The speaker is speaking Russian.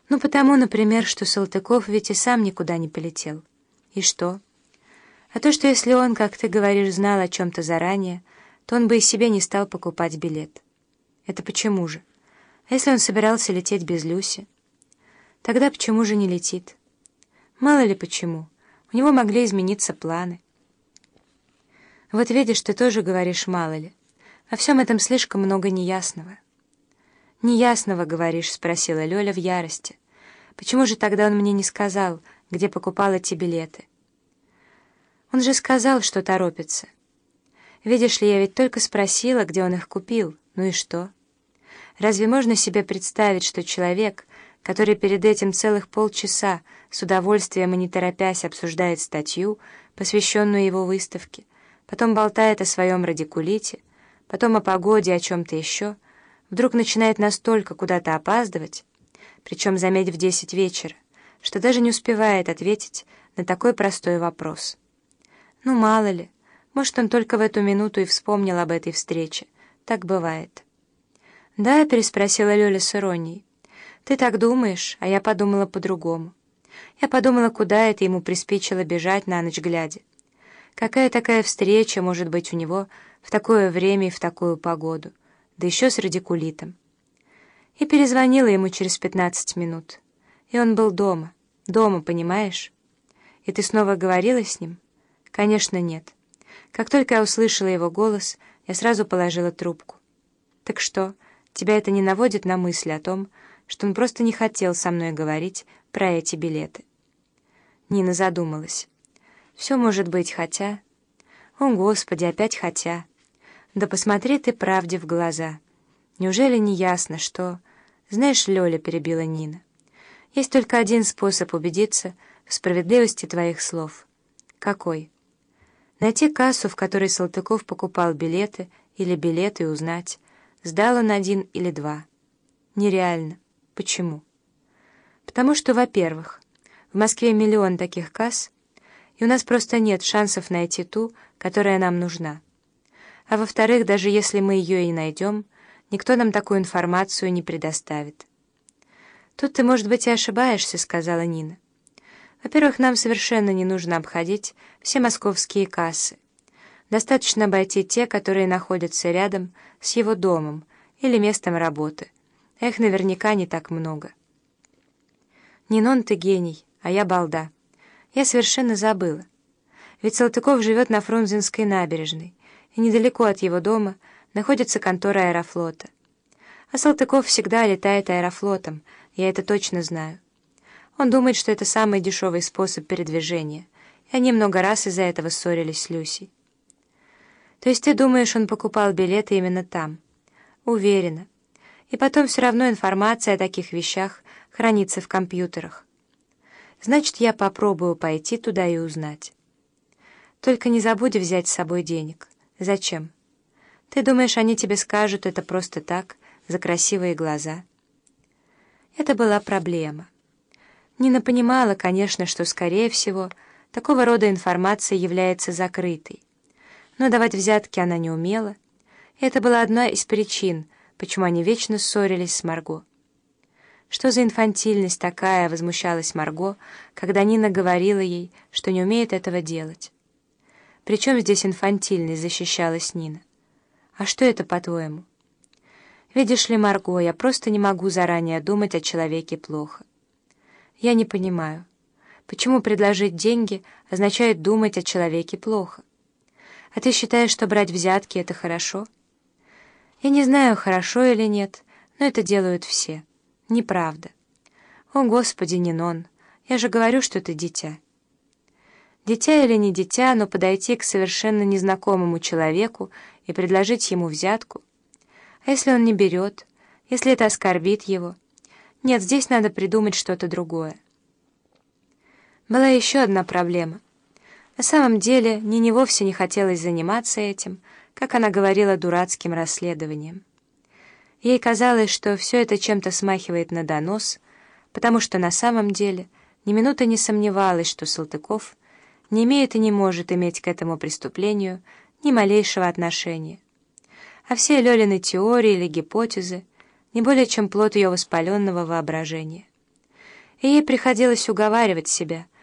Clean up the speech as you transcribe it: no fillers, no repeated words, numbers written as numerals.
Ну, потому, например, что Салтыков ведь и сам никуда не полетел. И что? А то, что если он, как ты говоришь, знал о чем-то заранее, то он бы и себе не стал покупать билет. Это почему же? А если он собирался лететь без Люси? Тогда почему же не летит? Мало ли почему. У него могли измениться планы. Вот видишь, ты тоже говоришь «мало ли». Во всем этом слишком много неясного. «Неясного, говоришь?» — спросила Лёля в ярости. «Почему же тогда он мне не сказал, где покупал эти билеты?» «Он же сказал, что торопится. Видишь ли, я ведь только спросила, где он их купил. Ну и что? Разве можно себе представить, что человек, который перед этим целых полчаса с удовольствием и не торопясь обсуждает статью, посвященную его выставке, потом болтает о своем радикулите, потом о погоде, о чем-то еще, вдруг начинает настолько куда-то опаздывать, причем, заметь, в 10 вечера, что даже не успевает ответить на такой простой вопрос. Ну, мало ли, может, он только в эту минуту и вспомнил об этой встрече. Так бывает». «Да?» — переспросила Лёля с иронией. «Ты так думаешь, а я подумала по-другому. Я подумала, куда это ему приспичило бежать на ночь глядя. Какая такая встреча может быть у него в такое время и в такую погоду, да еще с радикулитом?» И перезвонила ему через 15 минут. И он был дома. Дома, понимаешь? И ты снова говорила с ним? Конечно, нет. Как только я услышала его голос, я сразу положила трубку. Так что, тебя это не наводит на мысль о том, что он просто не хотел со мной говорить про эти билеты?» Нина задумалась. «Все может быть, хотя...» «О, Господи, опять хотя...» «Да посмотри ты правде в глаза. Неужели не ясно, что...» «Знаешь, Лёля», — перебила Нина, — «есть только один способ убедиться в справедливости твоих слов». «Какой?» «Найти кассу, в которой Салтыков покупал билеты, или билеты, и узнать, сдал он один или два». «Нереально. Почему?» «Потому что, во-первых, в Москве миллион таких касс, и у нас просто нет шансов найти ту, которая нам нужна. А во-вторых, даже если мы ее и найдем, никто нам такую информацию не предоставит». «Тут ты, может быть, и ошибаешься», — сказала Нина. «Во-первых, нам совершенно не нужно обходить все московские кассы. Достаточно обойти те, которые находятся рядом с его домом или местом работы. А их наверняка не так много». «Нинон, ты гений, а я балда. Я совершенно забыла. Ведь Салтыков живет на Фрунзенской набережной, и недалеко от его дома находится контора Аэрофлота. А Салтыков всегда летает аэрофлотом, я это точно знаю. Он думает, что это самый дешевый способ передвижения, и они много раз из-за этого ссорились с Люсей». «То есть ты думаешь, он покупал билеты именно там?» «Уверена. И потом все равно информация о таких вещах хранится в компьютерах. Значит, я попробую пойти туда и узнать. Только не забудь взять с собой денег. Зачем? Ты думаешь, они тебе скажут это просто так, за красивые глаза?» Это была проблема. Нина понимала, конечно, что, скорее всего, такого рода информация является закрытой. Но давать взятки она не умела, и это была одна из причин, почему они вечно ссорились с Марго. «Что за инфантильность такая?» — возмущалась Марго, когда Нина говорила ей, что не умеет этого делать. «При чем здесь инфантильность?» — защищалась Нина. «А что это, по-твоему?» «Видишь ли, Марго, я просто не могу заранее думать о человеке плохо. Я не понимаю, почему предложить деньги означает думать о человеке плохо? А ты считаешь, что брать взятки — это хорошо?» «Я не знаю, хорошо или нет, но это делают все. Неправда. О, Господи, Нинон, я же говорю, что ты дитя». Дитя или не дитя, но подойти к совершенно незнакомому человеку и предложить ему взятку? А если он не берет? Если это оскорбит его? Нет, здесь надо придумать что-то другое. Была еще одна проблема. На самом деле, Нине вовсе не хотелось заниматься этим, как она говорила, дурацким расследованием. Ей казалось, что все это чем-то смахивает на донос, потому что на самом деле ни минуты не сомневалась, что Салтыков не имеет и не может иметь к этому преступлению ни малейшего отношения. А все Лёлины теории или гипотезы не более чем плод ее воспаленного воображения. и ей приходилось уговаривать себя,